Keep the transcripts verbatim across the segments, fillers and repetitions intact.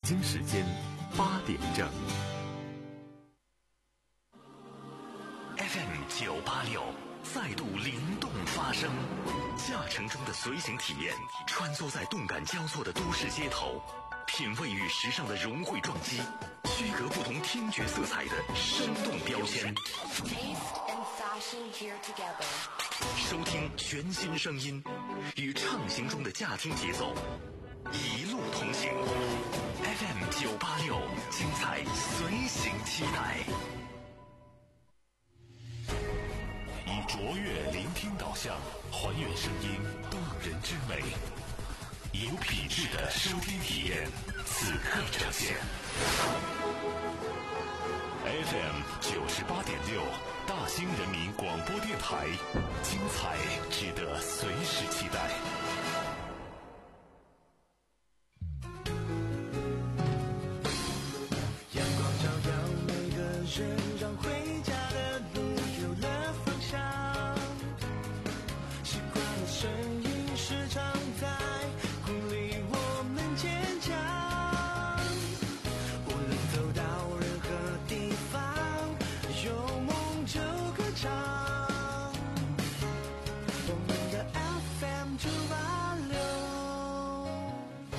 京时间八点整。F M 九八六再度灵动发声，驾乘中的随行体验，穿梭在动感交错的都市街头，品味与时尚的融汇撞击，区隔不同听觉色彩的生动标签。收听全新声音，与畅行中的驾听节奏，一路同行。F M 九八六，精彩随行期待。以卓越聆听导向，还原声音动人之美，有品质的收听体验，此刻呈现。F M 九十八点六，大兴人民广播电台，精彩值得随时期待。 阳光照耀每个人，让回家的路有了方向。习惯的声音时常在鼓励我们坚强。无论走到任何地方，有梦就歌唱。我们的 F M 九八六。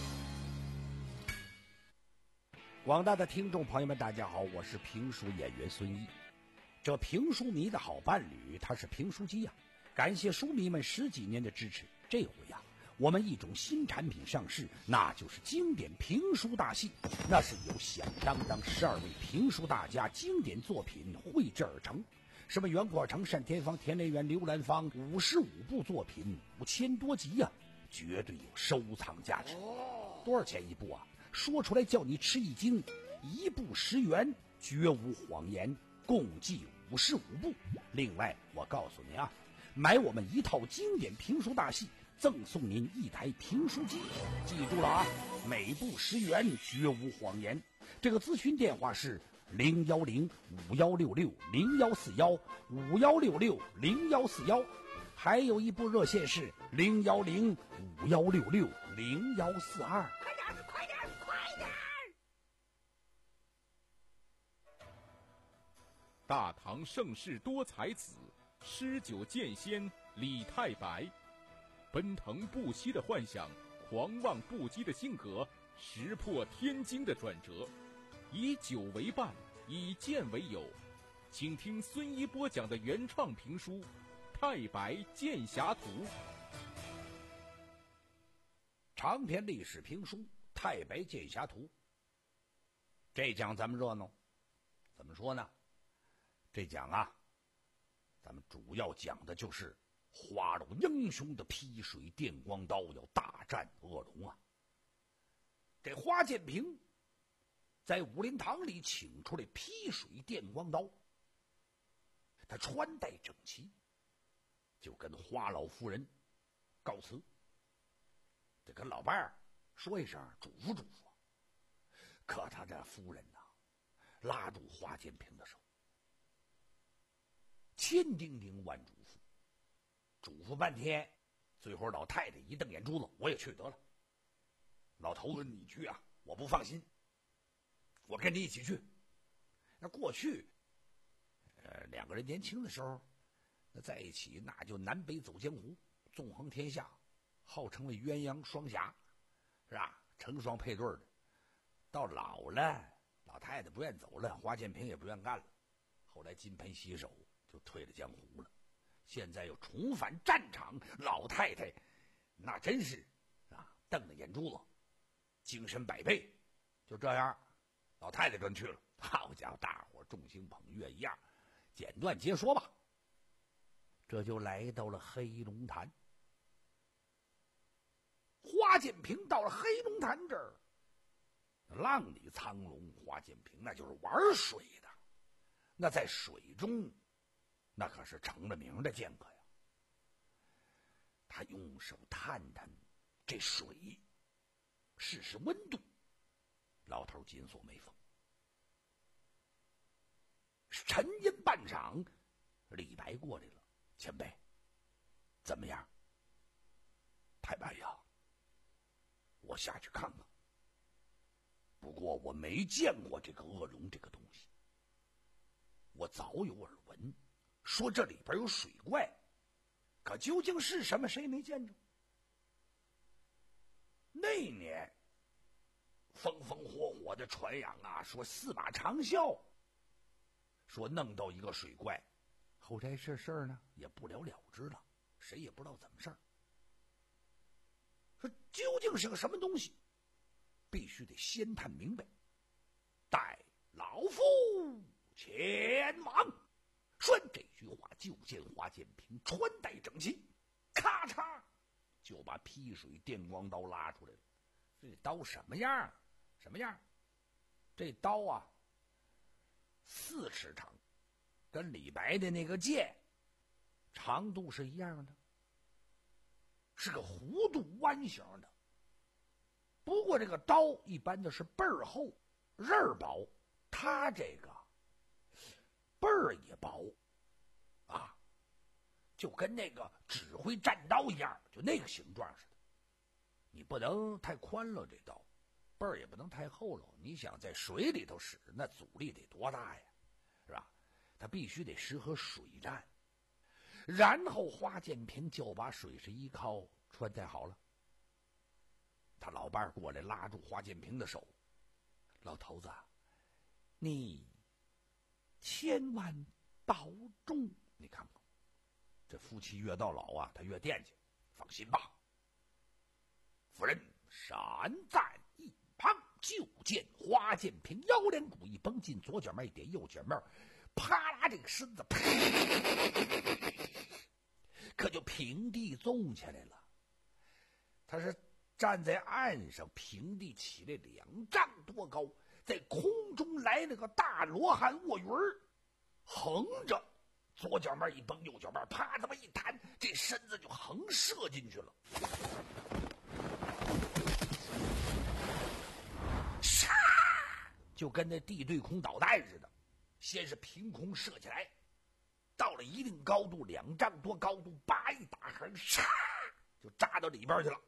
广大的听众朋友们，大家好，我是评书演员孙一。这评书迷的好伴侣，他是评书机呀、啊。感谢书迷们十几年的支持，这回呀、啊，我们一种新产品上市，那就是经典评书大戏。那是由响当当十二位评书大家经典作品绘制而成，什么袁国成、单田芳、田连元、刘兰芳，五十五部作品，五千多集呀、啊，绝对有收藏价值。多少钱一部啊？说出来叫你吃一惊，一部十元，绝无谎言，共计五十五部。另外我告诉您啊，买我们一套经典评书大戏，赠送您一台评书机。记住了啊，每部十元，绝无谎言。这个咨询电话是零幺零五幺六六零幺四幺五幺六六零幺四幺，还有一部热线是零幺零五幺六六零幺四二。快点，快点，快点！ 大唐盛世多才子，诗酒剑仙李太白，奔腾不息的幻想，狂妄不羁的性格，石破天惊的转折，以酒为伴，以剑为友。请听孙一播讲的原创评书《太白剑侠图》。 长篇历史评书《太白剑侠图》，这讲咱们热闹，怎么说呢？这讲啊，咱们主要讲的就是花楼英雄的劈水电光刀要大战恶龙啊。这花建平在武林堂里请出来劈水电光刀，他穿戴整齐，就跟花老夫人告辞，得跟老伴儿说一声，嘱咐嘱咐。可他这夫人呐、啊，拉住花建平的手，千叮咛万嘱咐，嘱咐半天，最后老太太一瞪眼珠子，我也去得了。老头子你去啊，我不放心，我跟你一起去。那过去呃，两个人年轻的时候那在一起，那就南北走江湖，纵横天下，号称为鸳鸯双侠，是吧？成双配对的。到老了，老太太不愿走了，花建平也不愿干了，后来金盆洗手就退了江湖了。现在又重返战场，老太太那真是啊，瞪着眼珠子，精神百倍。就这样，老太太跟去了，好家伙，大伙众星捧月一样。简短截说吧，这就来到了黑龙潭。花建平到了黑龙潭这儿，浪里苍龙，花建平那就是玩水的，那在水中那可是成了名的剑客呀。他用手探探这水，试试温度，老头紧锁眉峰。沉吟半晌，李白过来了，前辈，怎么样？太白呀，我下去看看。 过我没见过这个恶龙这个东西，我早有耳闻，说这里边有水怪，可究竟是什么，谁没见着？那年风风火火的传扬啊，说司马长啸说弄到一个水怪，后来这事儿呢也不了了之了，谁也不知道怎么事儿。说究竟是个什么东西，必须得先探明白。待老夫前往。说这句话，就见华建平穿戴整齐，咔嚓就把劈水电光刀拉出来了。这刀什么样？什么样？这刀啊，四尺长，跟李白的那个剑长度是一样的，是个弧度弯形的。不过这个刀一般的是背儿厚刃儿薄，它这个背儿也薄啊，就跟那个指挥战刀一样，就那个形状似的。你不能太宽了，这刀背儿也不能太厚了。你想在水里头使，那阻力得多大呀，是吧？它必须得适合水战。然后华建平就把水是一靠穿戴好了。他老伴儿过来拉住华建平的手，老头子，你千万保重。你看看，这夫妻越到老啊，他越惦记。放心吧。夫人闪在一旁，就见华建平腰连骨一绷，进左脚面一点右脚面，啪啦这个身子啪可就平地纵起来了。他是站在岸上，平地起来两丈多高，在空中来了个大罗汉卧云儿，横着左脚面一绷，右脚面啪这么一弹，这身子就横射进去了。唰，就跟那地对空导弹似的，先是凭空射起来，到了一定高度，两丈多高度，叭一打横，唰就扎到里边去了。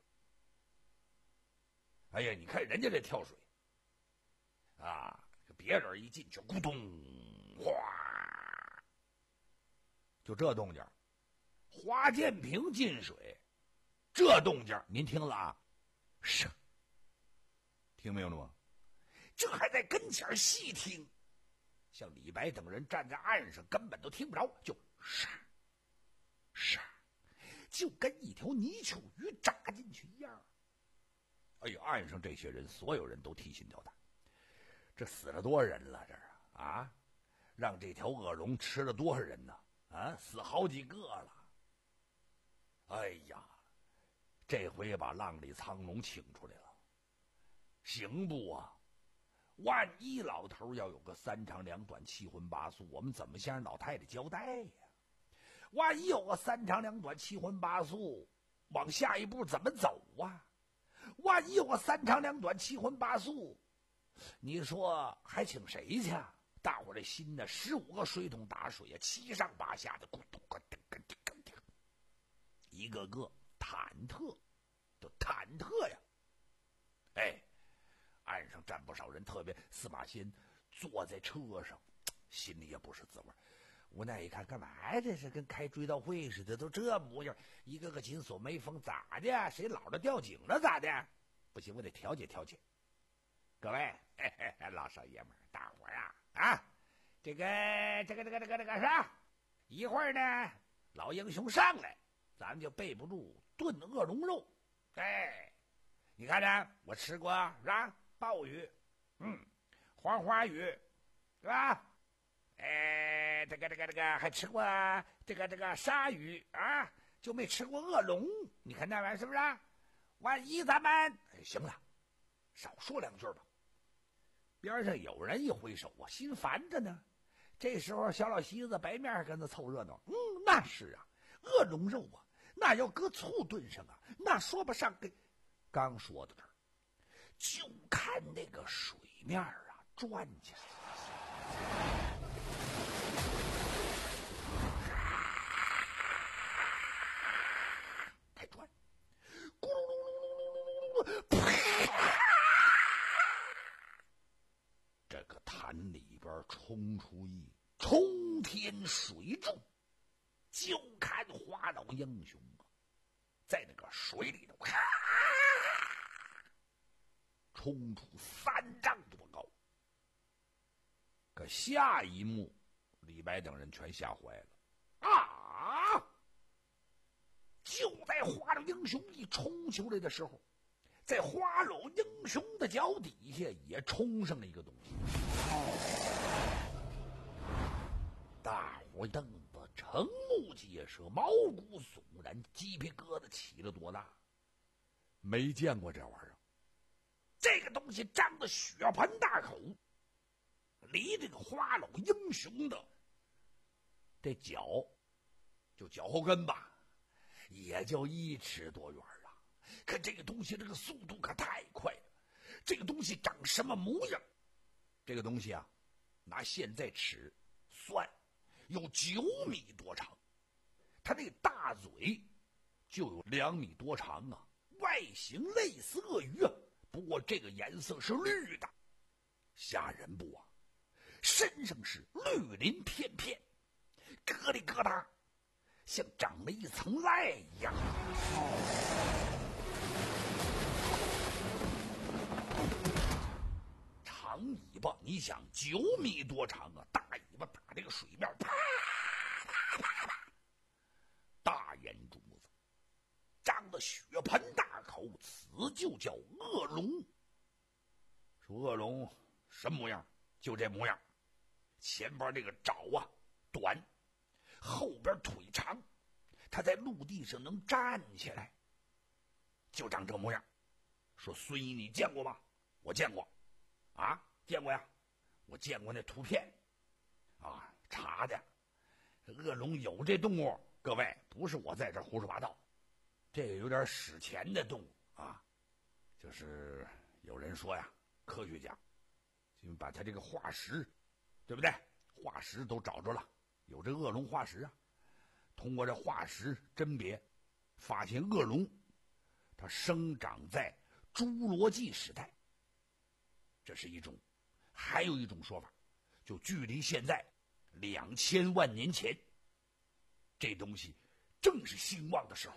哎呀，你看人家这跳水啊，别人一进去咕咚哗，就这动静。华建平进水这动静您听了啊，是听明白了吗？这还在跟前细听，像李白等人站在岸上根本都听不着，就唰唰，就跟一条泥鳅鱼扎进去一样。哎呦，岸上这些人所有人都提心吊胆，这死了多少人了？这儿啊啊，让这条恶龙吃了多少人呢？啊，死好几个了。哎呀，这回把浪里苍龙请出来了，行不啊？万一老头要有个三长两短七荤八素，我们怎么向人老太太交代呀？万一有个三长两短七荤八素，往下一步怎么走啊？万一有个三长两短七荤八素，你说还请谁去？大伙儿这心呢，十五个水桶打水啊，七上八下的，咕咚咕咚咕咚咕咚，一个个忐忑，都忐忑呀！哎，岸上站不少人，特别司马欣坐在车上，心里也不是滋味。无奈一看，干嘛呀？这是跟开追悼会似的，都这模样，一个个紧锁眉峰，咋的？谁老了掉井了？咋的？不行，我得调解调解。各位，嘿嘿嘿，老少爷们儿，大伙儿啊啊，这个这个这个这个这个啥？一会儿呢，老英雄上来，咱们就备不住炖恶龙肉。哎，你看着，我吃过是吧？鲍鱼，嗯，黄花鱼，是吧？哎，这个这个这个还吃过这个这个鲨鱼啊，就没吃过恶龙。你看那玩意儿是不是？万一咱们哎，行了，少说两句吧。边上有人一挥手啊，心烦着呢。这时候小老西子白面跟着凑热闹。嗯，那是啊，恶龙肉啊，那要搁醋炖上啊，那说不上跟。刚说到这儿，就看那个水面啊转起来了。开转，咕噜噜噜噜噜噜噜， 潭里边冲出一冲天水柱，就看花老英雄啊，在那个水里头咔冲出三丈多高。可下一幕，李白等人全吓坏了啊！就在花老英雄一冲出来的时候，在花老英雄的脚底下也冲上了一个东西。大伙瞪得瞠目结舌，毛骨悚然，鸡皮疙瘩起了多大？没见过这玩意儿。这个东西张着血盆大口，离这个花老英雄的这脚，就脚后跟吧，也就一尺多远了。可这个东西这个速度可太快了。这个东西长什么模样？这个东西啊，拿现在尺算，有九米多长。它那个大嘴就有两米多长啊，外形类似鳄鱼啊，不过这个颜色是绿的，吓人不啊？身上是绿鳞片片，咯里咯哒，像长了一层赖一样。长尾巴，你想九米多长啊，大尾巴打这个水面，啪啪啪啪，大眼珠子，张的血盆大口，此就叫恶龙。说恶龙什么模样？就这模样，前边这个爪啊短，后边腿长，它在陆地上能站起来，就长这模样。说孙一你见过吗？我见过啊，见过呀，我见过那图片啊，查的。恶龙有这动物，各位不是我在这胡说八道，这个有点史前的动物啊，就是有人说呀，科学家就把它这个化石，对不对？化石都找着了，有这恶龙化石啊。通过这化石甄别，发现恶龙它生长在侏罗纪时代，这是一种。还有一种说法，就距离现在两千万年前，这东西正是兴旺的时候。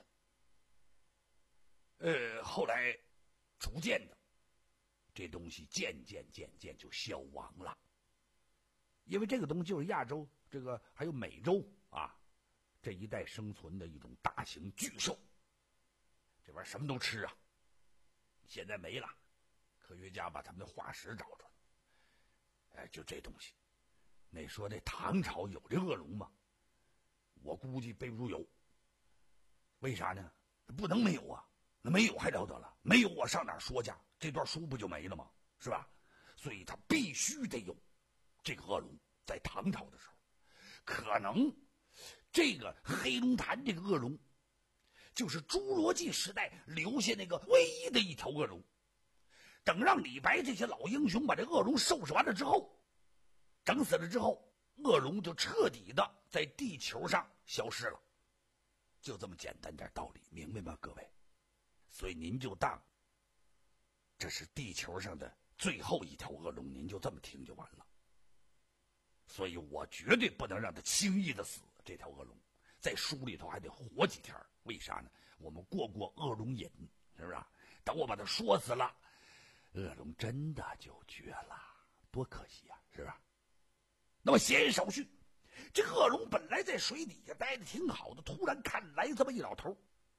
呃，后来逐渐的，这东西渐渐渐渐就消亡了，因为这个东西就是亚洲这个还有美洲啊这一带生存的一种大型巨兽，这玩意儿什么都吃啊。现在没了，科学家把他们的化石找出来，哎，就这东西。那说那唐朝有这恶龙吗？我估计备不住有。为啥呢？不能没有啊，那没有还了得了？没有我上哪儿说去？这段书不就没了吗？是吧？所以他必须得有这个恶龙。在唐朝的时候，可能这个黑龙潭这个恶龙就是侏罗纪时代留下那个唯一的一条恶龙。等让李白这些老英雄把这恶龙收拾完了之后，整死了之后，恶龙就彻底的在地球上消失了。就这么简单点道理，明白吗各位？所以您就当这是地球上的最后一条恶龙，您就这么听就完了。所以我绝对不能让它轻易的死，这条恶龙在书里头还得活几天。为啥呢？我们过过恶龙瘾，是不是？等我把它说死了，恶龙真的就绝了，多可惜啊，是吧？那么闲言少叙，这恶龙本来在水底下待着挺好的，突然看来这么一老头。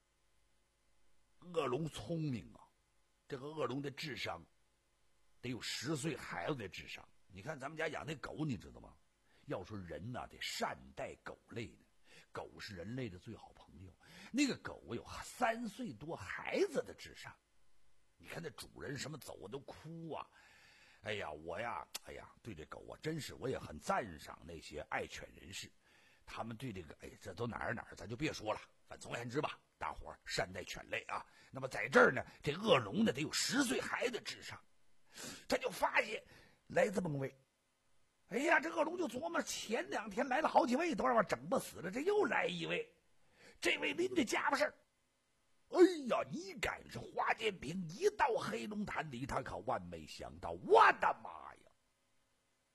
恶龙聪明啊，这个恶龙的智商得有十岁孩子的智商。你看咱们家养那狗，你知道吗？要说人呐、啊，得善待狗类的，狗是人类的最好朋友。那个狗有三岁多孩子的智商。你看那主人什么走都哭啊！哎呀，我呀，哎呀，对这狗啊，真是我也很赞赏那些爱犬人士，他们对这个，哎，这都哪儿哪儿，咱就别说了。反正总而言之吧，大伙儿善待犬类啊。那么在这儿呢，这恶龙呢得有十岁孩子的智商，他就发现来这么个位。哎呀，这恶龙就琢磨，前两天来了好几位，都让我整不死了，这又来一位，这位拎着家伙事儿。哎呀，你赶上华建平一到黑龙潭里，他可万没想到，我的妈呀！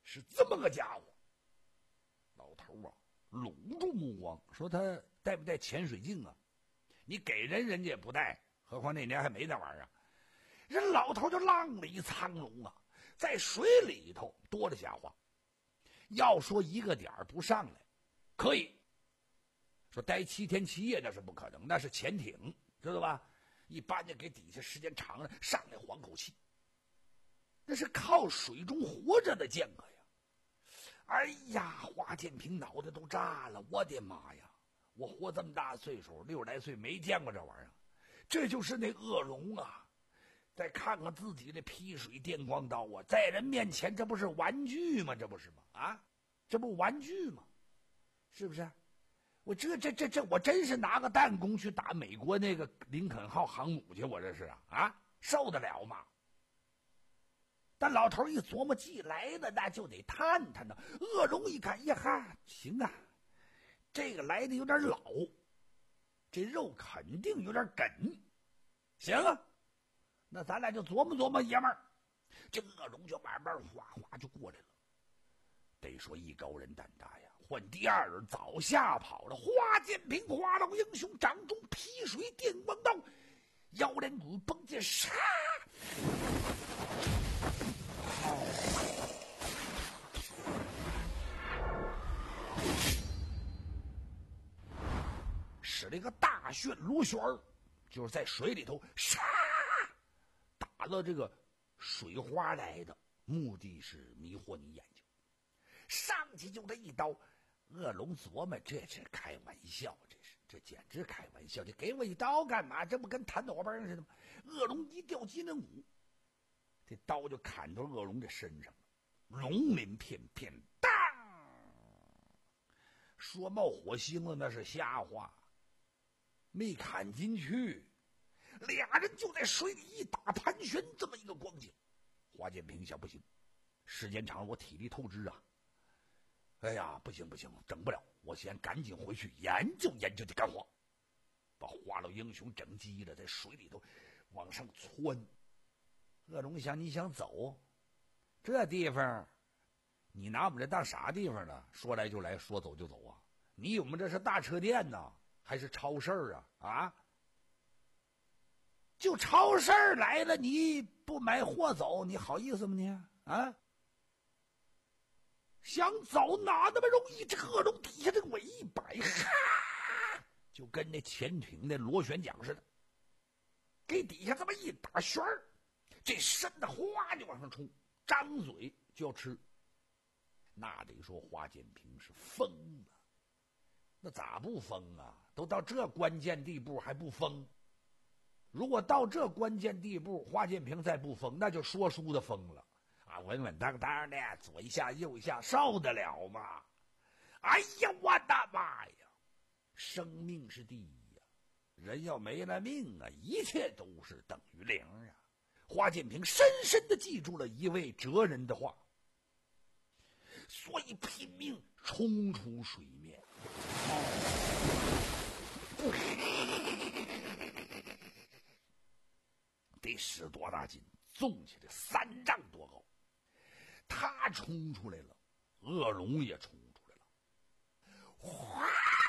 是这么个家伙。老头啊拢住目光，说他带不带潜水镜啊？你给人人家也不带，何况那年还没那玩意儿。人老头就浪里藏龙啊，在水里头多了瞎话。要说一个点儿不上来可以，说待七天七夜那是不可能，那是潜艇，知道吧？一般的给底下时间长了上来缓口气，那是靠水中活着的剑客呀。哎呀，华建平脑袋都炸了，我的妈呀，我活这么大岁数，六十来岁没见过这玩意儿。这就是那恶龙啊！再看看自己的劈水电光刀啊，在人面前这不是玩具吗？这不是吗？啊，这不玩具吗？是不是？我这这这这，我真是拿个弹弓去打美国那个林肯号航母去，我这是啊啊，受得了吗？但老头一琢磨，既来了那就得探探呢。恶龙一看，呀哈，行啊，这个来的有点老，这肉肯定有点梗，行啊，那咱俩就琢磨琢磨，爷们儿。这恶龙就慢慢哗哗就过来了。得说一高人胆大呀，换第二人早吓跑了。华建平，华老英雄，掌中劈水电光刀，腰连鼓崩剑，杀！使了一个大旋螺旋儿，就是在水里头杀，打了这个水花来的，目的是迷惑你眼睛。上去就这一刀，恶龙琢磨，这是开玩笑，这是这简直开玩笑，这给我一刀干嘛？这不跟弹脑崩似的吗？恶龙一掉机灵鼓，这刀就砍到恶龙的身上了，龙鳞片片，当！说冒火星了那是瞎话，没砍进去，俩人就在水里一打盘旋，这么一个光景。华建平想，不行，时间长了我体力透支啊！哎呀，不行不行，整不了，我先赶紧回去研究研究这干活。把花老英雄整急了，在水里头往上窜。恶龙想，你想走这地方，你拿我们这当啥地方呢？说来就来，说走就走啊！你有我们这是大车店呢，还是超市啊？啊，就超市来了，你不买货走，你好意思吗你？啊，想走哪那么容易？这恶龙底下这个尾一摆，哈，就跟那潜艇那螺旋桨似的，给底下这么一打旋儿，这身子哗就往上冲，张嘴就要吃。那得说华建平是疯了，那咋不疯啊？都到这关键地步还不疯？如果到这关键地步，华建平再不疯，那就说书的疯了啊！稳稳当当的，左一下右一下，受得了吗？哎呀，我的妈呀！生命是第一呀，人要没了命啊，一切都是等于零啊！华建平深深地记住了一位哲人的话，所以拼命冲出水面。得使多大劲，纵起来三丈多高。他冲出来了，恶龙也冲出来了，哗，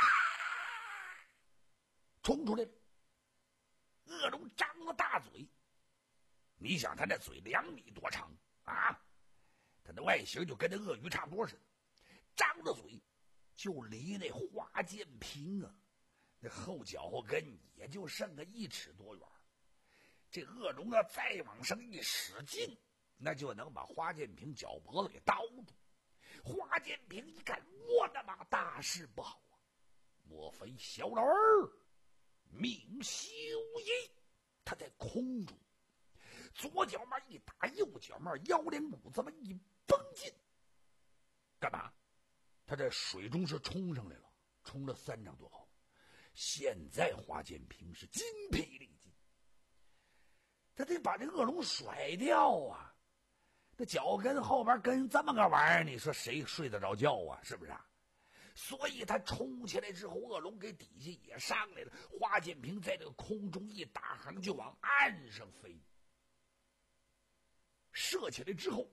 冲出来了。恶龙张了大嘴，你想他那嘴两米多长啊，他的外形就跟那鳄鱼差不多似的，张着嘴就离那华建平啊，那后脚后跟也就剩个一尺多远。这恶龙要再往上一使劲，那就能把华建平脚脖子给叨住。华建平一看，我的妈，大事不好啊！莫非小老儿命休矣？他在空中左脚面一打，右脚面腰连鼓这么一绷劲，干嘛？他在水中是冲上来了，冲了三丈多高。现在华建平是筋疲力尽，他得把这恶龙甩掉啊！那脚跟后边跟这么个玩意儿，你说谁睡得着觉啊？是不是啊？所以他冲起来之后，恶龙给底下也上来了。华建平在这个空中一打横就往岸上飞，射起来之后，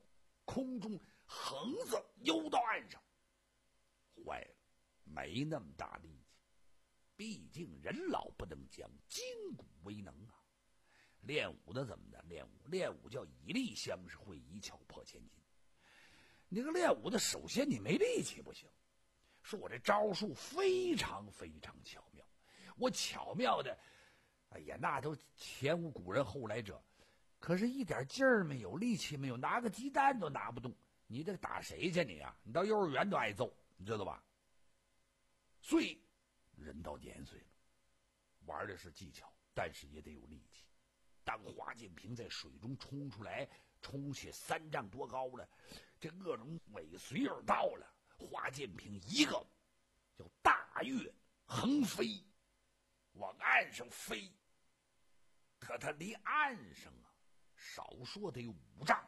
空中横着游到岸上。坏了，没那么大力气，毕竟人老不能僵，筋骨为能啊。练武的怎么的？练武练武叫以力相是会，以巧破千金。那个练武的，首先你没力气不行，说我这招数非常非常巧妙，我巧妙的，哎呀，那都前无古人后来者，可是一点劲儿没有，力气没有，拿个鸡蛋都拿不动，你这打谁去你啊？你到幼儿园都挨揍，你知道吧？所以人到年岁了，玩的是技巧，但是也得有力气。当华建平在水中冲出来，冲起三丈多高了，这恶龙尾随而到了，华建平一个叫大跃横飞，往岸上飞。可他离岸上啊，少说得有五丈。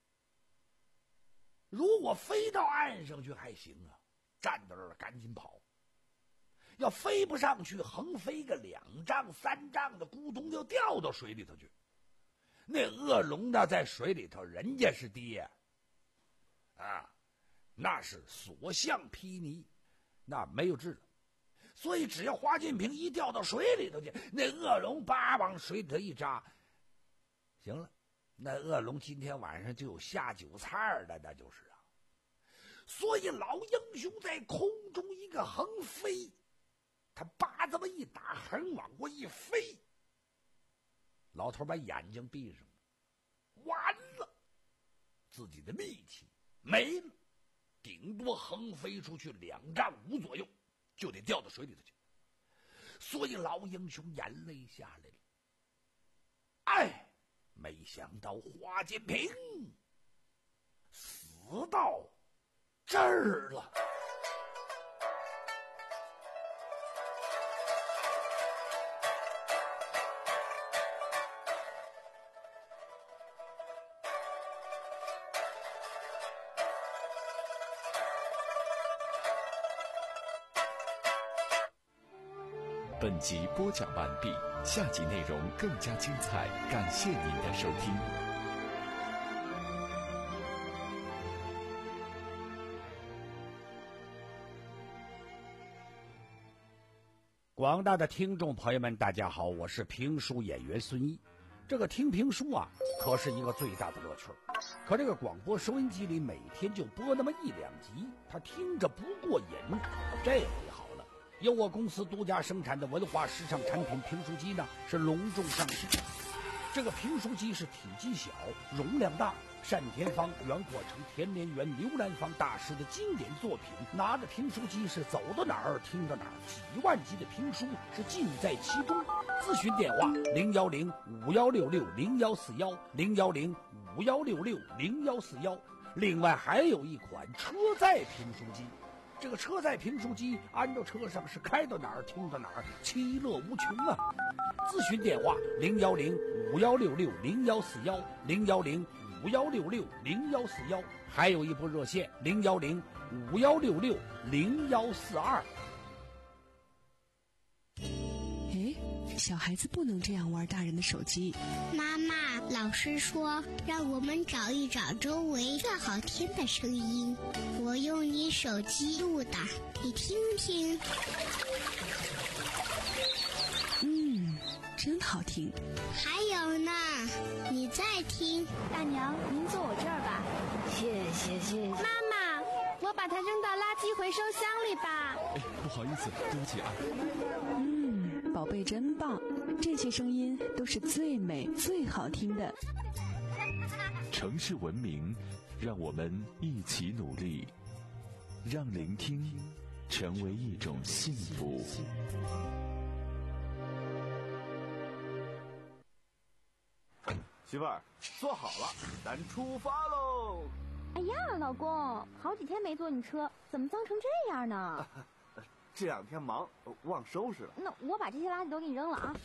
如果飞到岸上去还行啊，站到这儿赶紧跑。要飞不上去，横飞个两丈三丈的，咕咚就掉到水里头去。那恶龙呢，在水里头，人家是爹啊，那是所向披靡，那没有治了。所以只要华建平一掉到水里头去，那恶龙叭往水里头一扎，行了，那恶龙今天晚上就有下酒菜的，那就是啊。所以老英雄在空中一个横飞，他叭这么一打横往过一飞，老头把眼睛闭上了，完了，自己的力气没了，顶多横飞出去两丈五左右，就得掉到水里头去。所以老英雄眼泪下来了，哎，没想到华建平死到这儿了。 本集播讲完毕，下集内容更加精彩，感谢您的收听。 广大的听众朋友们，大家好，我是评书演员孙一。这个听评书啊，可是一个最大的乐趣。可这个广播收音机里每天就播那么一两集，他听着不过瘾。这回好了，由我公司独家生产的文化时尚产品评书机呢，是隆重上市。这个评书机是体积小，容量大，单田芳、袁阔成、田连元、刘兰芳大师的经典作品。拿着评书机是走到哪儿听到哪儿，几万集的评书是尽在其中。咨询电话零幺零五幺六六零幺四幺零幺零五幺六六零幺四幺。另外还有一款车载评书机。这个车载评书机安到车上是开到哪儿听到哪儿，其乐无穷啊！咨询电话零幺零五幺六六零幺四幺零幺零五幺六六零幺四幺，还有一部热线零幺零五幺六六零幺四二。 哎，小孩子不能这样玩大人的手机。 妈妈，老师说让我们找一找周围最好听的声音，我用你手机录的，你听听。 嗯，真好听。 还有呢，你再听。 大娘，您坐我这儿吧。 谢谢谢谢。 妈妈，我把它扔到垃圾回收箱里吧。 哎，不好意思，对不起啊。 嗯，宝贝真棒，这些声音都是最美最好听的。 城市文明，让我们一起努力，让聆听成为一种幸福。 媳妇儿，坐好了，咱出发喽！ 哎呀，老公，好几天没坐你车，怎么脏成这样呢？ 这两天忙，忘收拾了。 那我把这些垃圾都给你扔了啊！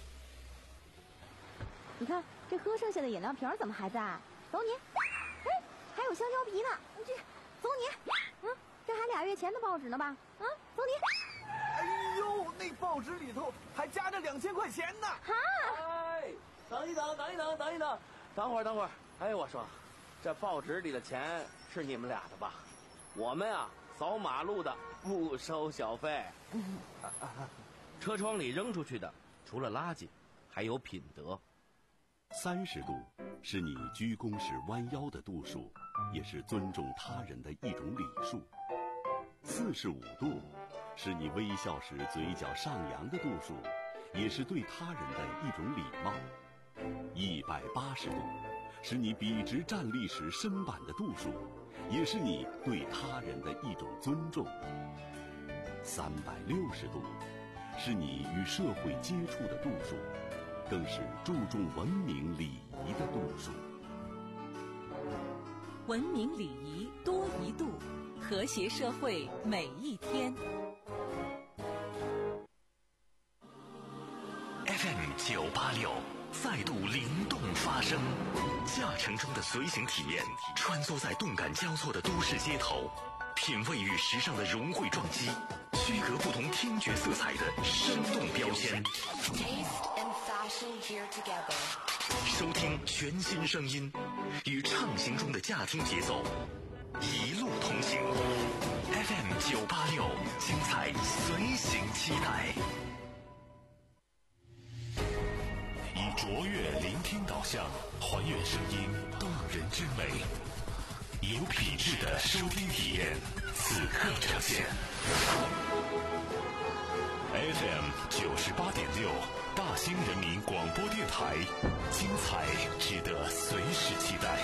你看，这喝剩下的饮料瓶怎么还在？走你！哎，还有香蕉皮呢，这走你！嗯，这还俩月前的报纸呢吧？啊，走你！ 哎呦，那报纸里头还夹着两千块钱呢！ 哈！ 哎，等一等，等一等，等一等，等会儿，等会儿。哎，我说， 这报纸里的钱是你们俩的吧？我们啊，扫马路的不收小费。啊啊、车窗里扔出去的，除了垃圾，还有品德。 三十度是你鞠躬时弯腰的度数，也是尊重他人的一种礼数。四十五度是你微笑时嘴角上扬的度数，也是对他人的一种礼貌。一百八十度是你笔直站立时身板的度数，也是你对他人的一种尊重。三百六十度是你与社会接触的度数，更是注重文明礼仪的度数。 文明礼仪多一度，和谐社会每一天。 F M 九八六再度灵动发声，驾乘中的随行体验，穿梭在动感交错的都市街头，品味与时尚的融汇撞击，区隔不同听觉色彩的生动标签。收听全新声音，与畅行中的驾听节奏，一路同行。F M 九八六，精彩随行期待。以卓越聆听导向，还原声音动人之美，有品质的收听体验，此刻呈现。F M 九十八点六，大兴人民广播电台，精彩值得随时期待。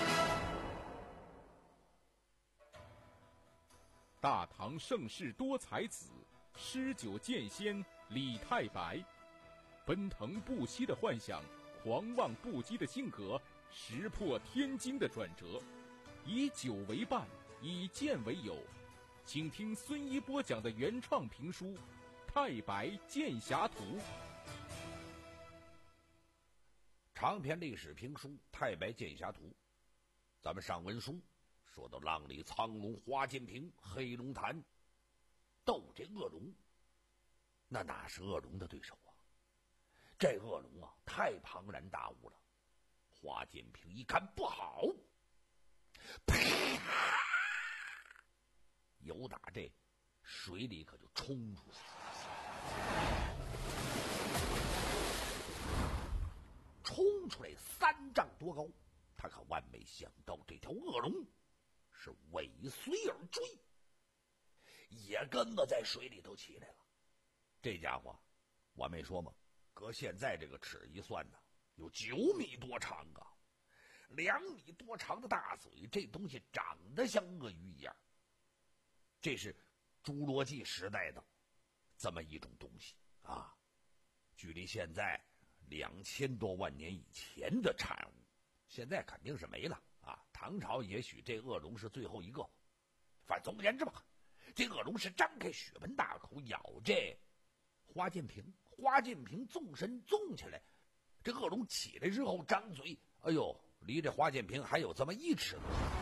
大唐盛世多才子，诗酒剑仙李太白。奔腾不息的幻想，狂妄不羁的性格，石破天惊的转折，以酒为伴，以剑为友。请听孙一波讲的原创评书《太白剑侠图》。 长篇历史评书《太白剑侠图》，咱们上文书说到浪里苍龙花剑平黑龙潭斗这恶龙，那哪是恶龙的对手啊？这恶龙啊，太庞然大物了。花剑平一看不好，啪，由打这水里可就冲出去了，冲出来三丈多高。他可万没想到，这条恶龙是尾随而追，也跟着在水里头起来了。这家伙，我没说吗？搁现在这个尺一算呢，有九米多长啊，两米多长的大嘴，这东西长得像鳄鱼一样。这是侏罗纪时代的这么一种东西啊，距离现在两千多万年以前的产物，现在肯定是没了啊。唐朝也许这恶龙是最后一个，反正总而言之吧，这恶龙是张开血盆大口咬这花剑平。花剑平纵身纵起来，这恶龙起来之后张嘴，哎呦，离这花剑平还有这么一尺多。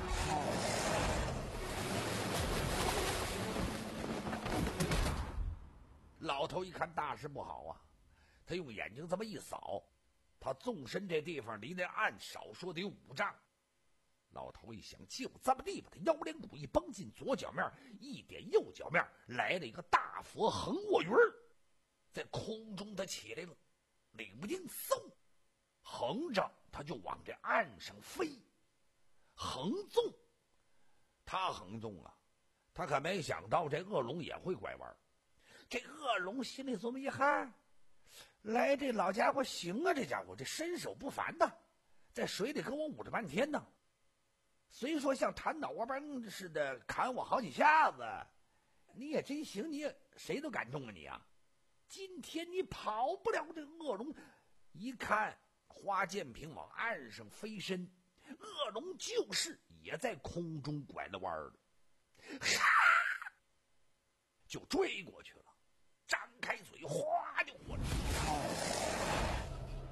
老头一看大事不好啊，他用眼睛这么一扫，他纵身这地方离那岸少说得有五丈。老头一想，就这么地，把他腰梁骨一绷进左脚面，一点右脚面，来了一个大佛横卧云儿。在空中他起来了，领不定嗖，横着他就往这岸上飞，横纵。他横纵啊，他可没想到这恶龙也会拐弯。这恶龙心里这么一喊，来，这老家伙行啊，这家伙这身手不凡呐，在水里跟我捂着半天呢。虽说像弹脑瓜棒似的砍我好几下子，你也真行，你也谁都敢中啊你啊！今天你跑不了这恶龙。一看花剑平往岸上飞身，恶龙就是也在空中拐了弯了，就追过去了，张开嘴哗就过来了。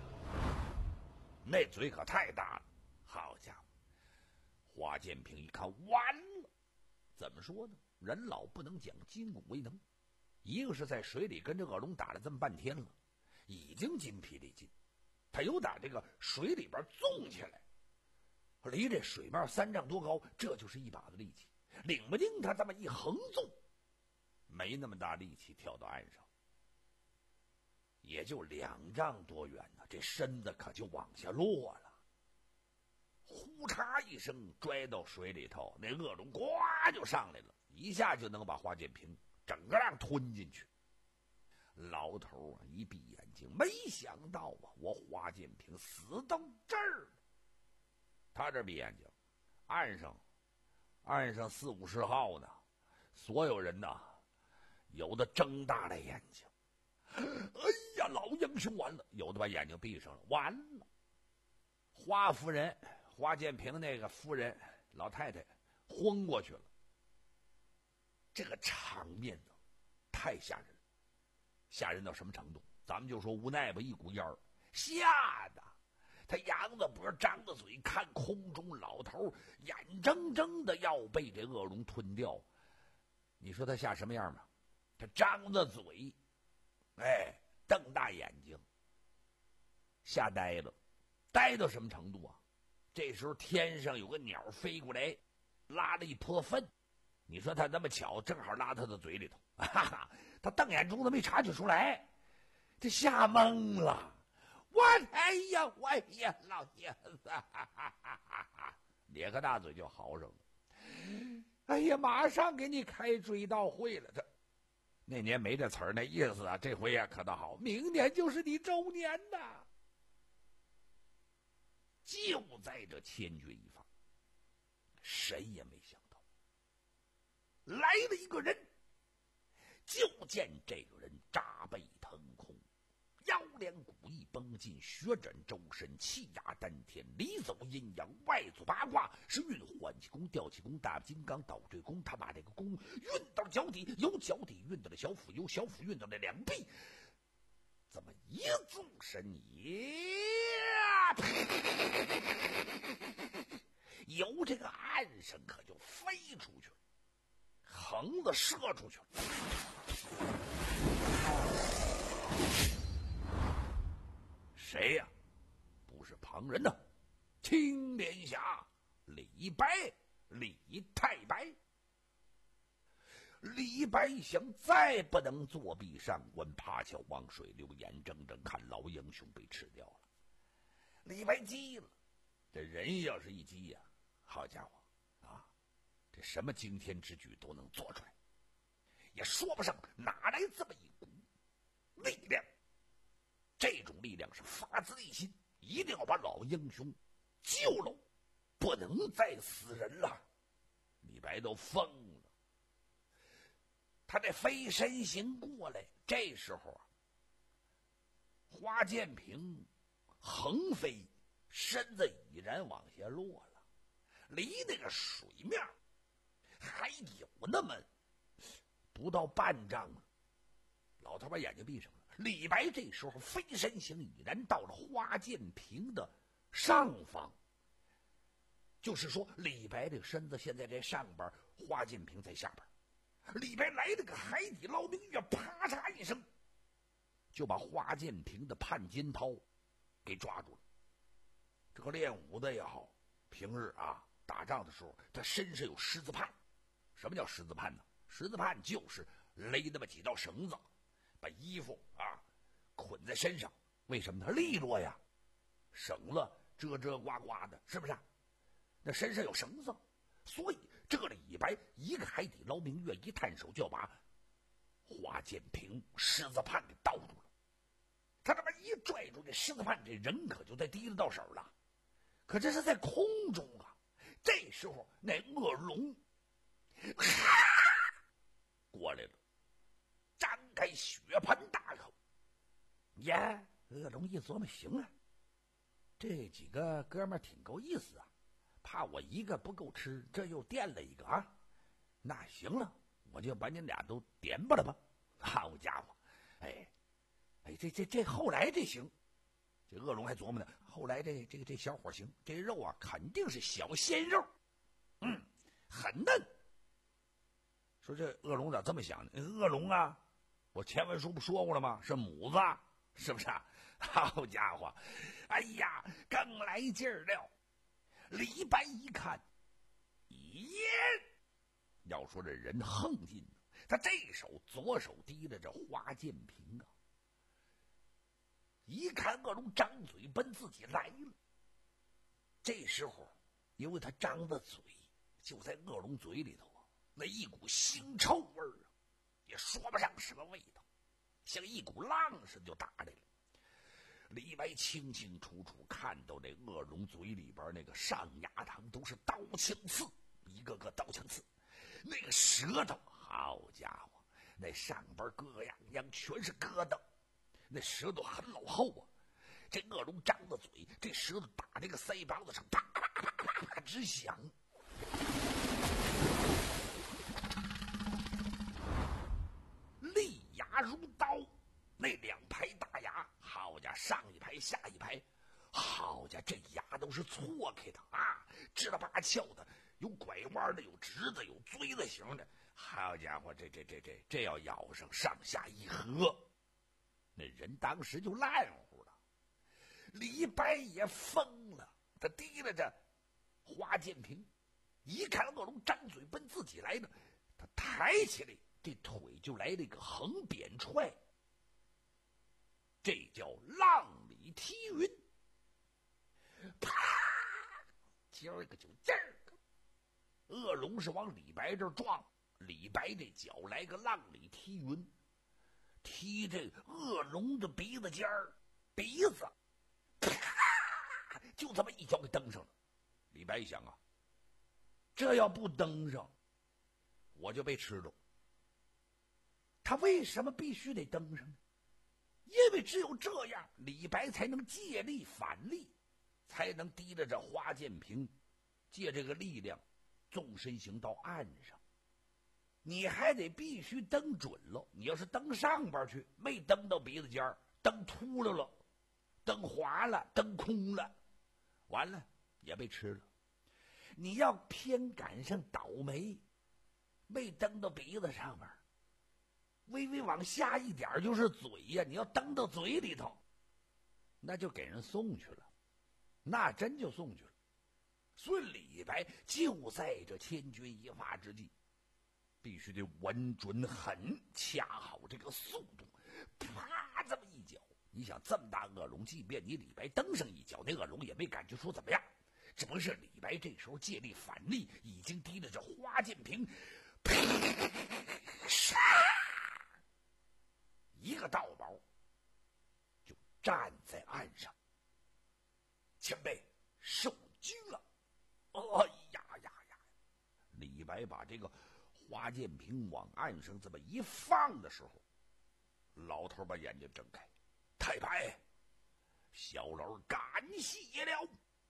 那嘴可太大了，好家伙！花剑平一看完了，怎么说呢？人老不能讲筋骨为能，一个是在水里跟这恶龙打了这么半天了，已经筋疲力尽，他有打这个水里边纵起来， 离这水面三丈多高，这就是一把子力气。领不丁他这么一横纵，没那么大力气跳到岸上，也就两丈多远呢，这身子可就往下落了。呼嚓一声拽到水里头，那恶龙呱就上来了，一下就能把花剑平整个让吞进去。老头啊一闭眼睛，没想到啊，我花剑平死到这儿了。他这闭眼睛，岸上岸上四五十号呢，所有人呐，有的睁大了眼睛，哎呀，老英雄完了；有的把眼睛闭上了，完了。花夫人，花剑平那个夫人老太太昏过去了。这个场面呢，太吓人了，吓人到什么程度？咱们就说无奈吧，一股烟儿，吓得他扬着脖，张着嘴，看空中老头，眼睁睁的要被这恶龙吞掉。你说他吓什么样吗？他张着嘴，哎，瞪大眼睛，吓呆了。呆到什么程度啊？这时候天上有个鸟飞过来，拉了一泼粪。你说他那么巧，正好拉他的嘴里头，哈哈，他瞪眼中都没察觉出来，这吓懵了。我哎呀，我呀，老爷子，哈哈哈哈哈，咧个大嘴就嚎上了。哎呀，马上给你开追悼会了。这那年没这词儿，那意思啊，这回呀可倒好，明年就是你周年呐。就在这千钧一发，谁也没想到，来了一个人。就见这个人扎背腾空，腰连骨一绷进，血枕周身，气压丹田，里走阴阳，外走八卦，是运缓气功、调气功、大金刚、倒坠功。他把这个功运到脚底，由脚底运到了小腹，由小腹运到了两臂。这么一纵身呀，由这个岸上可就飞出去了，横子射出去了。谁呀？不是旁人呐，青莲侠李白，李太白。李白想再不能作壁上观，爬桥望水流，眼睁睁看老英雄被吃掉了。李白急了，这人要是一急呀，好家伙啊，这什么惊天之举都能做出来，也说不上哪来这么一股力量。这种力量是发自内心，一定要把老英雄救了，不能再死人了。李白都疯了，他这飞身行过来，这时候啊，花剑平横飞，身子已然往下落了，离那个水面还有那么不到半丈啊。老头把眼睛闭上了。李白这时候飞身行已然到了花剑平的上方，就是说李白这个身子现在在上边，花剑平在下边。李白来了个海底捞明月，啪嚓一声就把花剑平的盼金涛给抓住了。这个练武的也好，平日啊打仗的时候，他身上有狮子盼。什么叫狮子盼呢？狮子盼就是勒那么几道绳子，把衣服啊捆在身上。为什么它利落呀？省了遮遮刮刮的，是不是？那身上有绳子，所以这个李白一个海底捞明月，一探手就要把花剑平狮子盼给倒住了。他这么一拽住这狮子盼，这人可就在提了到手了。可这是在空中啊！这时候那恶龙过来了，张开血盆大口。呀，恶龙一琢磨，行啊，这几个哥们儿挺够意思啊，怕我一个不够吃，这又垫了一个啊。那行了，我就把你俩都点吧了吧。好家伙，哎哎，这这这后来这行，这恶龙还琢磨呢，后来这这个这小伙行，这肉啊肯定是小鲜肉，嗯，很嫩。说这恶龙咋这么想呢？恶龙啊，我前文书不说过了吗？是母子，是不是啊？好家伙，哎呀，更来劲儿了！ 李白一看，耶！要说这人横劲，他这手左手提着这花剑瓶啊，一看恶龙张嘴奔自己来了。这时候，因为他张的嘴就在恶龙嘴里头啊，那一股腥臭味儿啊，也说不上什么味道，像一股浪似的就打来了。李白清清楚楚看到那恶龙嘴里边那个上牙膛都是刀枪刺，一个个刀枪刺，那个舌头，好家伙，那上边各样样全是疙瘩，那舌头很老厚啊。这恶龙张着嘴，这舌头打那个腮帮子上，啪啪啪啪啪直响。利牙如刀，那两排大牙，好家伙，上一排下一排，好家伙，这牙都是错开的啊，直了八翘的，有拐弯的，有直的，有锥子形的。好家伙，这这这这这要咬上，上下一合，那人当时就烂乎了。李白也疯了，他提了这花剑瓶，一看恶龙张嘴奔自己来呢，他抬起来，这腿就来了一个横扁踹，这叫浪里踢云。啪！今儿个就这儿个，恶龙是往李白这儿撞，李白这脚来个浪里踢云，踢这恶龙的鼻子尖儿，鼻子。啪！就这么一脚给蹬上了。李白一想啊，这要不蹬上，我就被吃了。他为什么必须得蹬上呢？因为只有这样，李白才能借力反力，才能提着这花剑瓶，借这个力量，纵身行到岸上。你还得必须蹬准了，你要是蹬上边去，没蹬到鼻子尖儿，蹬秃噜了，蹬滑了，蹬空了，完了也被吃了。你要偏赶上倒霉，没蹬到鼻子上面，微微往下一点就是嘴呀，你要蹬到嘴里头，那就给人送去了，那真就送去了。所以李白就在这千钧一发之际，必须得稳准狠，掐好这个速度，啪这么一脚。你想这么大恶龙，即便你李白蹬上一脚，那恶龙也没感觉出怎么样。只不过是李白这时候借力反力，已经提着这花剑瓶，啪，一个倒锚，就站在岸上。前辈受惊了！哎呀呀呀！李白把这个花剑瓶往岸上这么一放的时候，老头把眼睛睁开。太白，小老感谢了。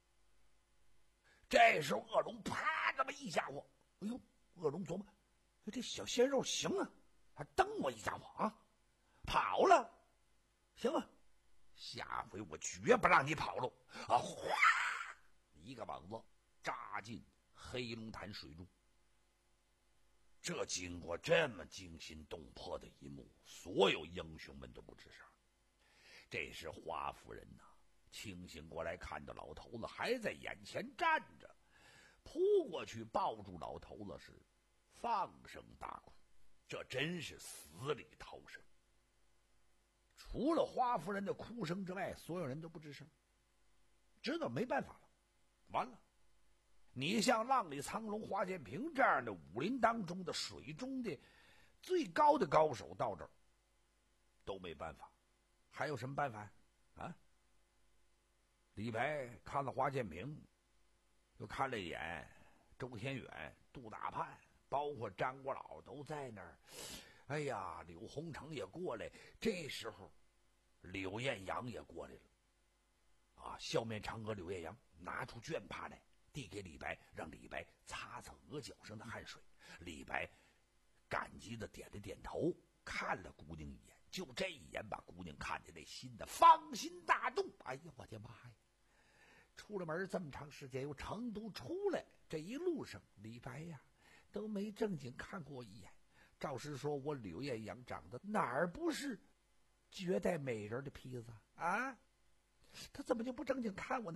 这时候恶龙啪这么一家伙，哎呦，恶龙琢磨，这小鲜肉行啊，还蹬我一家伙啊，跑了，行啊，下回我绝不让你跑喽！啊，哗，一个膀子扎进黑龙潭水中。这经过这么惊心动魄的一幕，所有英雄们都不吱声。这时花夫人呐、啊，清醒过来，看到老头子还在眼前站着，扑过去抱住老头子，是放声大哭。这真是死里逃生。除了花夫人的哭声之外，所有人都不吱声，知道没办法了，完了。你像浪里苍龙、花剑平这样的武林当中的水中的最高的高手，到这儿都没办法，还有什么办法啊？李白看了花剑平，又看了一眼周天远、杜大盼，包括张国老都在那儿。哎呀，柳洪成也过来，这时候柳艳阳也过来了。啊，笑面嫦娥柳艳阳拿出绢帕来，递给李白，让李白擦擦额角上的汗水。李白感激的点了点头，看了姑娘一眼，就这一眼把姑娘看见那心的芳心大动。哎呀，我的妈呀！出了门这么长时间，由成都出来，这一路上李白呀都没正经看过我一眼。照实说，我柳艳阳长得哪儿不是绝代美人的坯子啊？他怎么就不正经看我呢？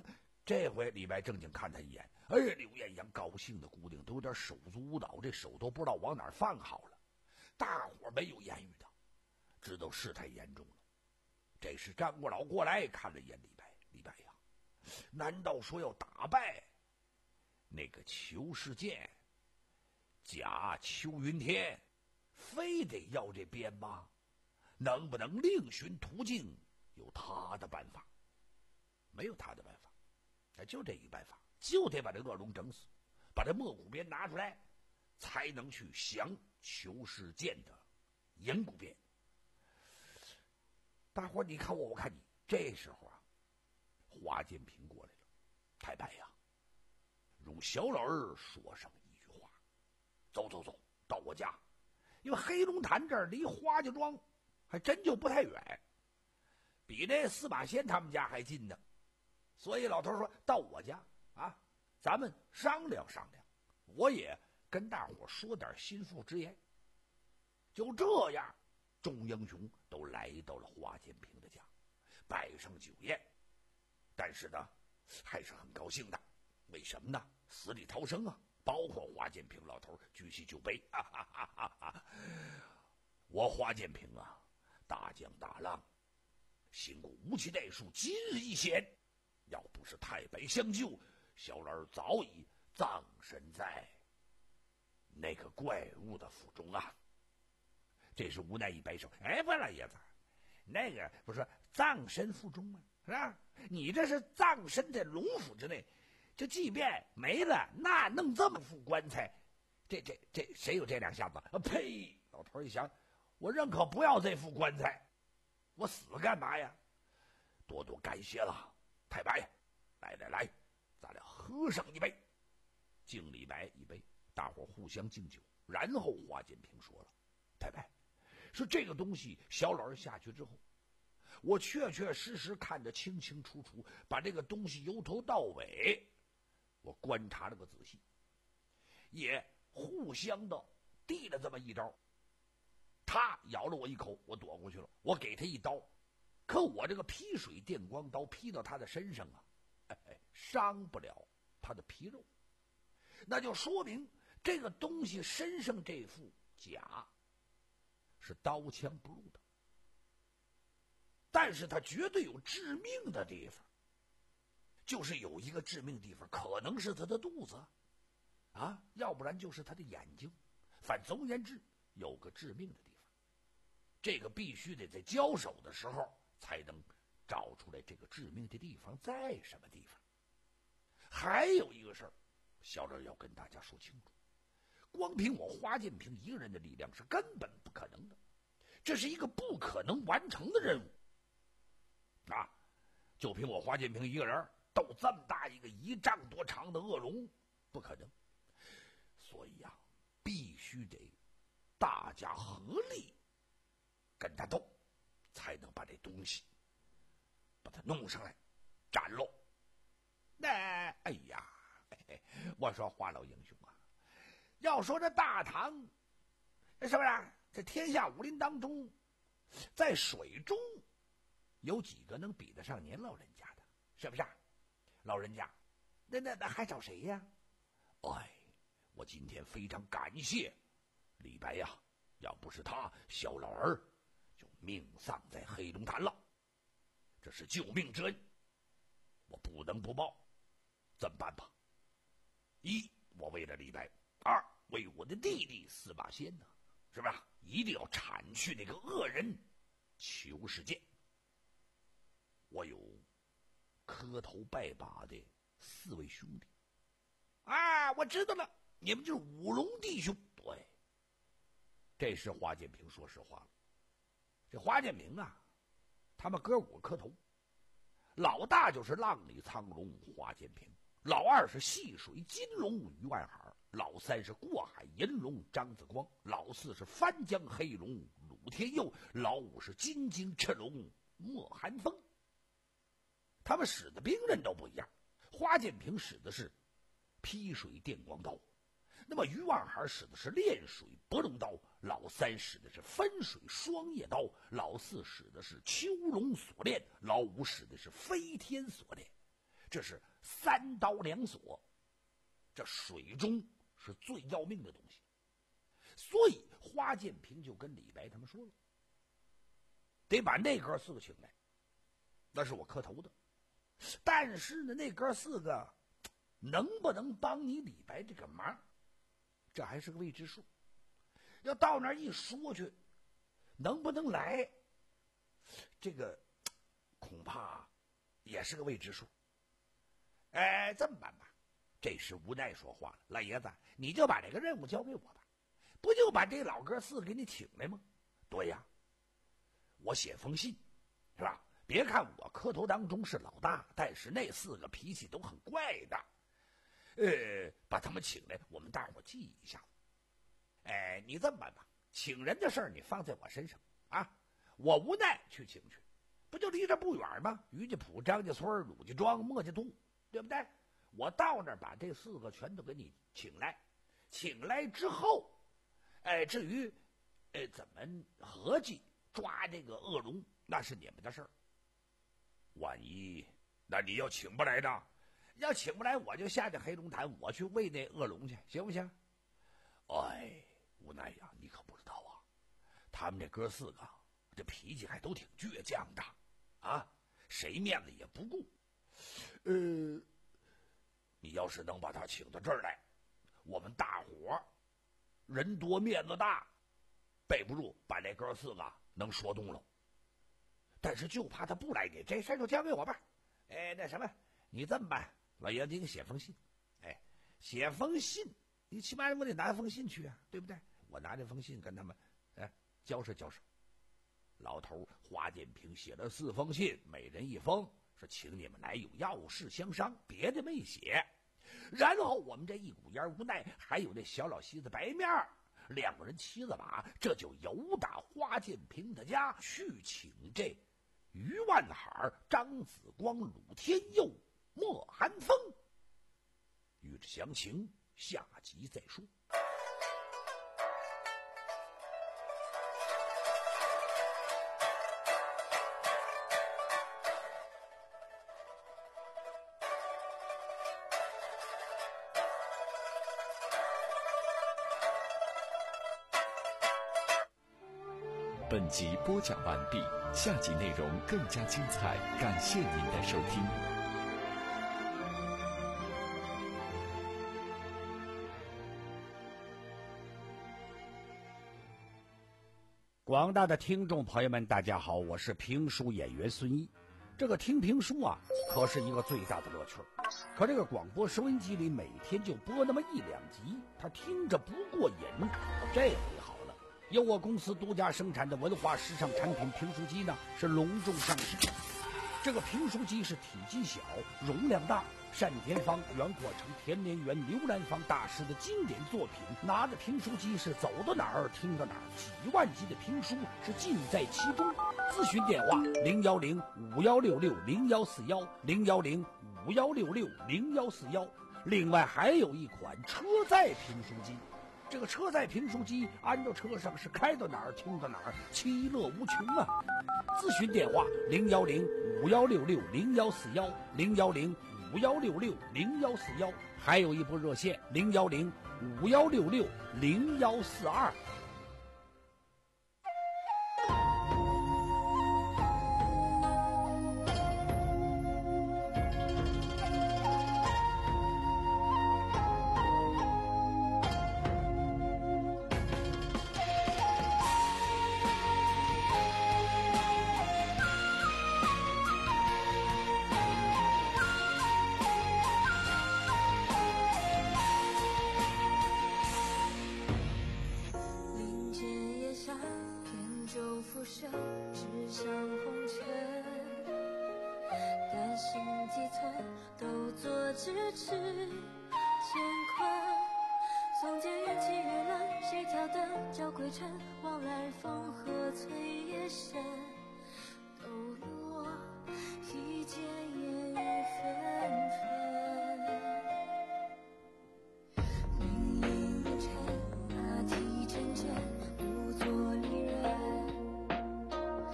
这回李白正经看他一眼，哎，刘彦阳高兴的姑娘都有点手足舞蹈，这手都不知道往哪儿放好了。大伙没有言语的，知道事态严重了。这时张国老过来看了一眼李白，李白呀，难道说要打败那个裘世鉴、假邱云天，非得要这鞭吗？能不能另寻途径？有他的办法？没有他的办法，就这一办法，就得把这恶龙整死，把这莫骨鞭拿出来，才能去降裘世鉴的银骨鞭。大伙你看我，我看你。这时候啊，华建平过来了。太白呀，容小老儿说上一句话。走走走，到我家，因为黑龙潭这儿离花家庄还真就不太远，比那司马迁他们家还近呢。所以老头说到我家啊，咱们商量商量，我也跟大伙说点心腹之言。就这样，众英雄都来到了华建平的家，摆上酒宴。但是呢，还是很高兴的。为什么呢？死里逃生啊！包括华建平老头举起酒杯，哈哈哈哈哈！我华建平啊，大江大浪，辛苦无期代数，今日一险。要不是太白相救，小老儿早已葬身在那个怪物的腹中啊！这是无奈一摆手，哎，不，老爷子，那个不是葬身腹中吗？是吧？你这是葬身在龙府之内，就即便没了，那弄这么副棺材，这这这谁有这两下子？啊呸！老头一想，我认可不要这副棺材，我死干嘛呀？多多感谢了。太白，来来来，咱俩喝上一杯。敬李白一杯，大伙互相敬酒。然后华建平说了：“太白，说这个东西，小老儿下去之后，我确确实实看得清清楚楚，把这个东西由头到尾，我观察了个仔细，也互相的递了这么一招。他咬了我一口，我躲过去了，我给他一刀。”可我这个劈水电光刀劈到他的身上啊，哎哎，伤不了他的皮肉，那就说明这个东西身上这副甲是刀枪不入的，但是它绝对有致命的地方，就是有一个致命地方，可能是他的肚子啊，要不然就是他的眼睛，反总而言之有个致命的地方，这个必须得在交手的时候才能找出来这个致命的地方在什么地方。还有一个事儿，小老要跟大家说清楚，光凭我华建平一个人的力量是根本不可能的，这是一个不可能完成的任务啊！就凭我华建平一个人斗这么大一个一丈多长的恶龙，不可能。所以啊，必须得大家合力跟他斗，才能把这东西把它弄上来斩喽。那哎呀，嘿嘿，我说华老英雄啊，要说这大唐是不是在天下武林当中，在水中有几个能比得上您老人家的？是不是？老人家，那那那还找谁呀？哎，我今天非常感谢李白呀，要不是他，小老儿就命丧在黑龙潭了，这是救命之恩，我不能不报。怎么办吧？一，我为了李白；二，为我的弟弟司马迁呢，是不是？一定要铲去那个恶人裘世鉴。我有磕头拜把的四位兄弟啊，我知道了，你们就是五龙弟兄。对，这时华建平说实话了。这华建平啊，他们哥五磕头，老大就是浪里苍龙华建平，老二是戏水金龙于万海，老三是过海银龙张子光，老四是翻江黑龙鲁天佑，老五是金睛赤龙莫寒风。他们使的兵刃都不一样，华建平使的是劈水电光刀，那么于万海使的是炼水博龙刀，老三使的是分水双叶刀，老四使的是秋龙锁链，老五使的是飞天锁链。这是三刀两锁，这水中是最要命的东西。所以花建平就跟李白他们说了，得把那哥四个请来，那是我磕头的。但是呢，那哥四个能不能帮你李白这个忙，这还是个未知数。要到那儿一说去，能不能来，这个恐怕也是个未知数。哎，这么办吧，这时无奈说话了，老爷子，你就把这个任务交给我吧，不就把这老哥四个给你请来吗？对呀，我写封信，是吧？别看我磕头当中是老大，但是那四个脾气都很怪的，呃，把他们请来，我们大伙记一下。哎，你这么办吧，请人的事儿你放在我身上啊，我无奈去请去，不就离这不远吗？于家堡、张家村、鲁家庄、墨家渡，对不对？我到那儿把这四个全都给你请来，请来之后，哎，至于呃怎么合计抓这个恶龙，那是你们的事儿。万一那你要请不来呢？要请不来，我就下去黑龙潭，我去喂那恶龙去，行不行？哎，无奈呀，你可不知道啊，他们这哥四个这脾气还都挺倔强的啊，谁面子也不顾。呃，你要是能把他请到这儿来，我们大伙儿人多面子大，背不住把这哥四个能说动了。但是就怕他不来，你这事儿就交给我吧。哎，那什么，你这么办，老爷子你给写封信，哎，写封信，你起码我得拿封信去啊，对不对？我拿这封信跟他们，哎，交涉交涉。老头花建平写了四封信，每人一封，说请你们来有要事相商，别的没写。然后我们这一股烟无奈，还有那小老西子白面儿。两个人骑着马，这就由打花建平的家去请这于万海、张子光、鲁天佑、莫寒风。欲知详情，下集再说。 本集播讲完毕，下集内容更加精彩，感谢您的收听。 广大的听众朋友们，大家好，我是评书演员孙一。这个听评书啊，可是一个最大的乐趣。可这个广播收音机里每天就播那么一两集，他听着不过瘾。这回好了。由我公司独家生产的文化时尚产品评书机呢，是隆重上市。这个评书机是体积小，容量大，单田芳、袁阔成、田连元、刘兰芳大师的经典作品。拿着评书机是走到哪儿听到哪儿，几万集的评书是尽在其中。咨询电话零幺零五幺六六零幺四幺零幺零五幺六六零幺四幺。另外还有一款车载评书机。这个车载评书机安到车上是开到哪儿听到哪儿，其乐无穷啊！咨询电话零幺零五幺六六零幺四幺零幺零五幺六六零幺四幺，还有一部热线零幺零五幺六六零幺四二。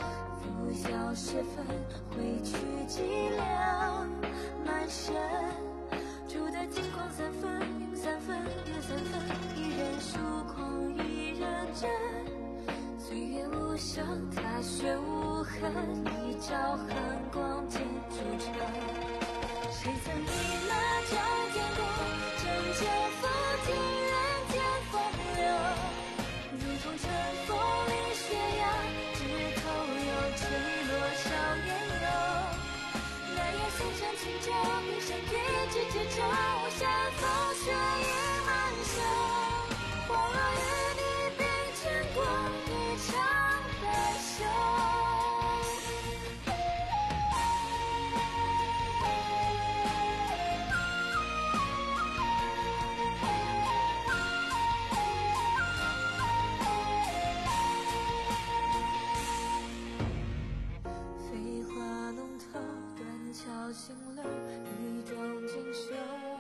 时分，回去寂寥满身。 像踏雪无痕，一朝寒光见朱城。谁曾一马朝天过，拯救负尽人间风流。如同尘封里雪崖，枝头有垂落少年游。南崖星辰清澈，平生一直执着，我山风雪已满袖。恍若与你并肩过一场白首。飞花龙头，断桥行楼，一桩锦绣。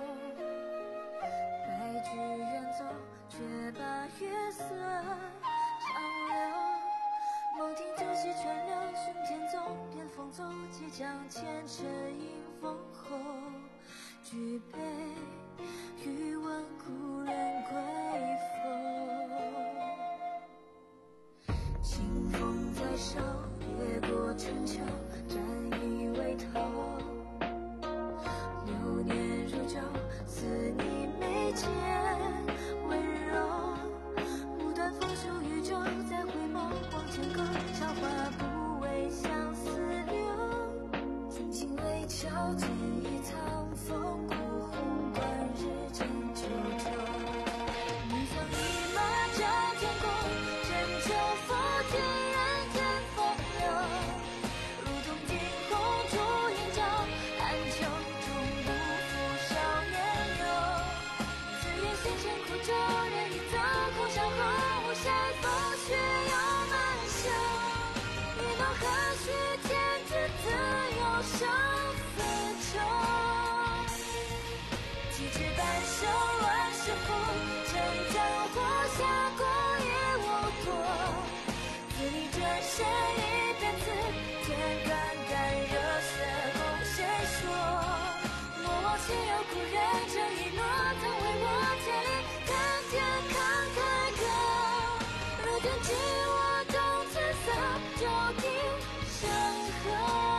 白驹远走，却把月色长留。梦听酒席川流，胸前纵翩风走，即将前尘迎烽后。举杯欲问故人归否？清风在手，越过春秋，沾衣为头。流年如旧，似你眉间温柔。不断风树雨骤，再回眸往前勾，韶华不为相思留。君情未悄，剑意苍风，孤鸿观日枕九州。你曾一马朝天过，拯救负尽人间风流。如同惊鸿烛影照，寒秋终不负少年游。自愿星辰苦骤，人一走空山后，山风雪又满袖。一诺何须天之自有生死仇。几尺半袖乱世乎，沉江湖下过也无多。自你转身一片刺，天干干热血共谁说？莫忘心有故人，这一诺曾为我千里看天看开歌。如今只我懂此色，就地生恨。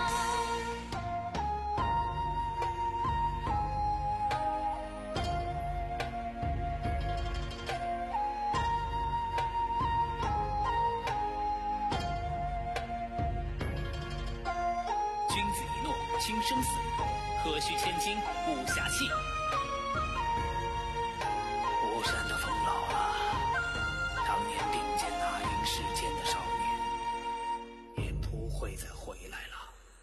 君子一诺轻生死，何须千金不暇弃。巫山的风老了，当年并肩踏云世间的少年，也不会再回来了。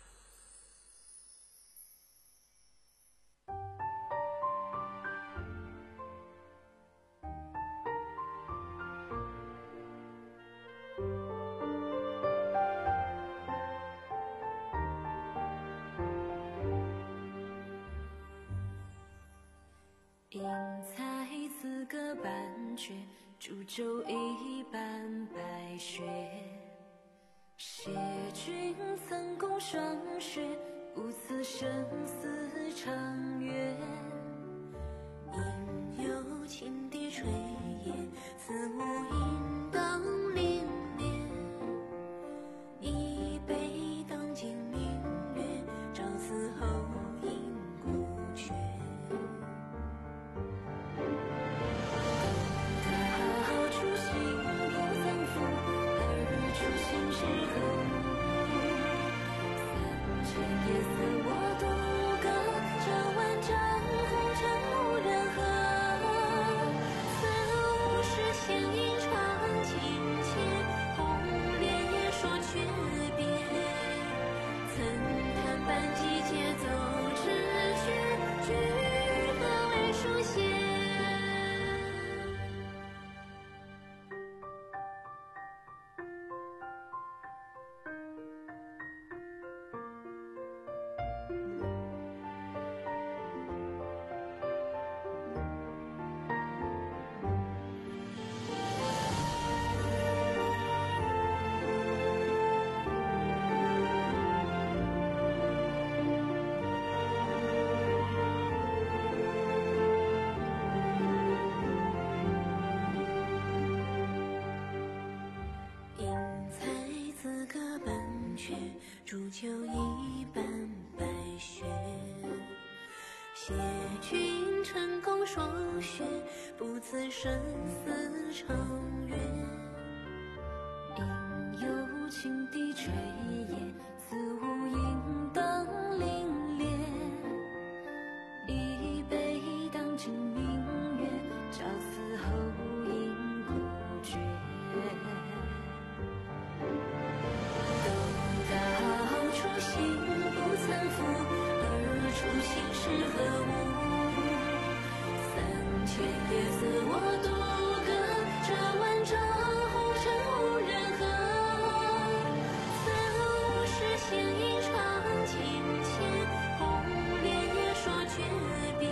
应采此歌半阙，煮酒一半白雪。谢君曾共霜雪，不辞生死长月。应有青笛吹叶，四目应当凛冽。一杯当今明月，朝辞后应孤绝。好初心不曾负，二日初心是何物？三千夜色我独歌，这万丈红尘无人和。此物是仙影传煮酒一般白雪。谢君成功霜雪，不辞生死长远。应有情笛吹叶，似无影当凛冽。一杯当今明月，照此后因孤绝。斗到初心不曾负，而初心是何物？三千夜色我独歌，这万丈红尘无人和。三五十弦音唱情牵，红莲也说诀别。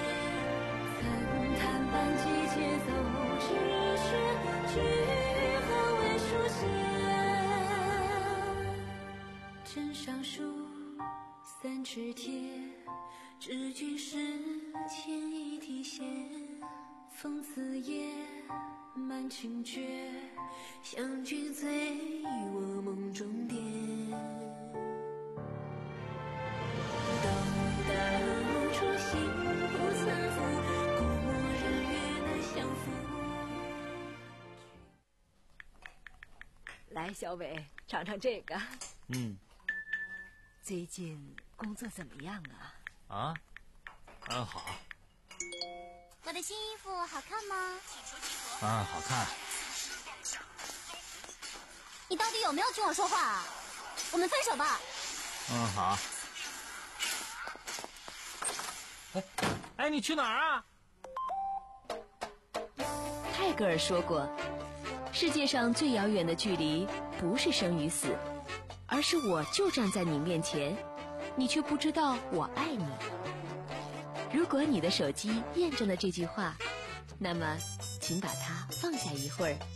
曾弹伴季节奏，只是句号为书写。枕上书三尺帖，知君是千一提线。风此夜满情绝，相聚醉我梦中蝶。斗到初心不曾负，故日月难相负。 来，小伟，尝尝这个。 嗯。 最近工作怎么样啊？ 啊，很好。 我的新衣服好看吗？ 啊，好看。 你到底有没有听我说话啊？我们分手吧。 嗯，好。哎，哎，你去哪儿啊？ 泰戈尔说过，世界上最遥远的距离不是生与死，而是我就站在你面前，你却不知道我爱你。如果你的手机验证了这句话，那么请把它放下一会儿。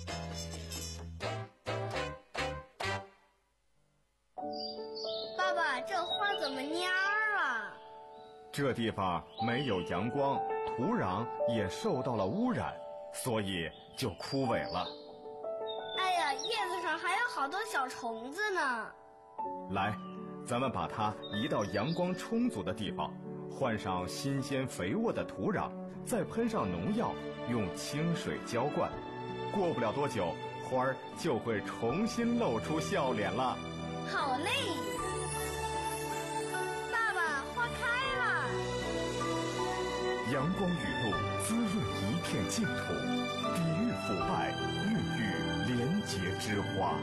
爸爸，这花怎么蔫儿了？ 这地方没有阳光，土壤也受到了污染，所以就枯萎了。 哎呀，叶子上还有好多小虫子呢。 来，咱们把它移到阳光充足的地方，换上新鲜肥沃的土壤，再喷上农药，用清水浇灌。过不了多久，花儿就会重新露出笑脸了。 好嘞，爸爸，花开了。 阳光雨露滋润一片净土，抵御腐败，孕育廉洁之花。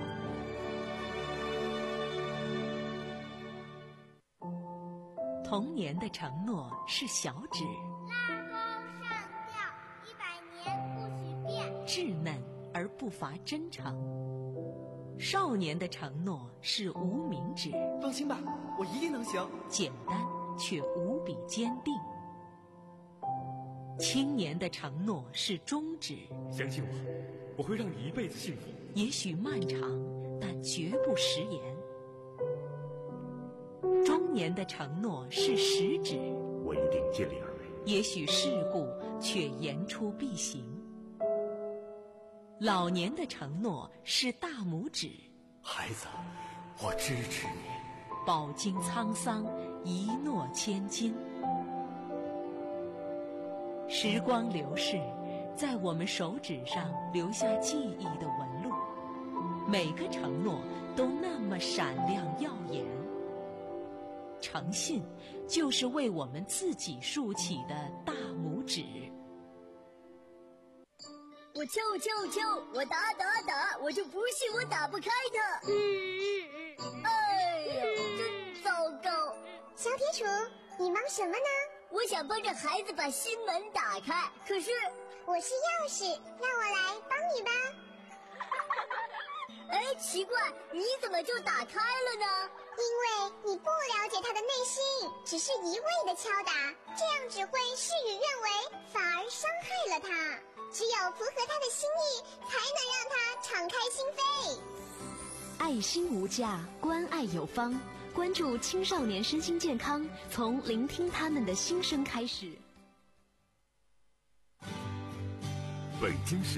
童年的承诺是小指， 拉钩上吊，一百年不许变。 稚嫩而不乏真诚。少年的承诺是无名指， 放心吧，我一定能行。 简单却无比坚定。青年的承诺是中指， 相信我，我会让你一辈子幸福。 也许漫长，但绝不食言。中年的承诺是食指， 我一定尽力而为。 也许世故，却言出必行。老年的承诺是大拇指， 孩子，我支持你。 饱经沧桑，一诺千金。时光流逝，在我们手指上留下记忆的纹路，每个承诺都那么闪亮耀眼。诚信就是为我们自己竖起的大拇指。 我敲敲敲，我打打打，我就不信我打不开它。嗯，哎呀，真糟糕！ 小铁杵，你忙什么呢？ 我想帮着孩子把心门打开，可是我是钥匙，让我来帮你吧。 哎，奇怪，你怎么就打开了呢？ 因为你不了解他的内心，只是一味的敲打，这样只会事与愿违，反而伤害了他。只有符合他的心意，才能让他敞开心扉。 爱心无价，关爱有方。关注青少年身心健康，从聆听他们的心声开始。 北京市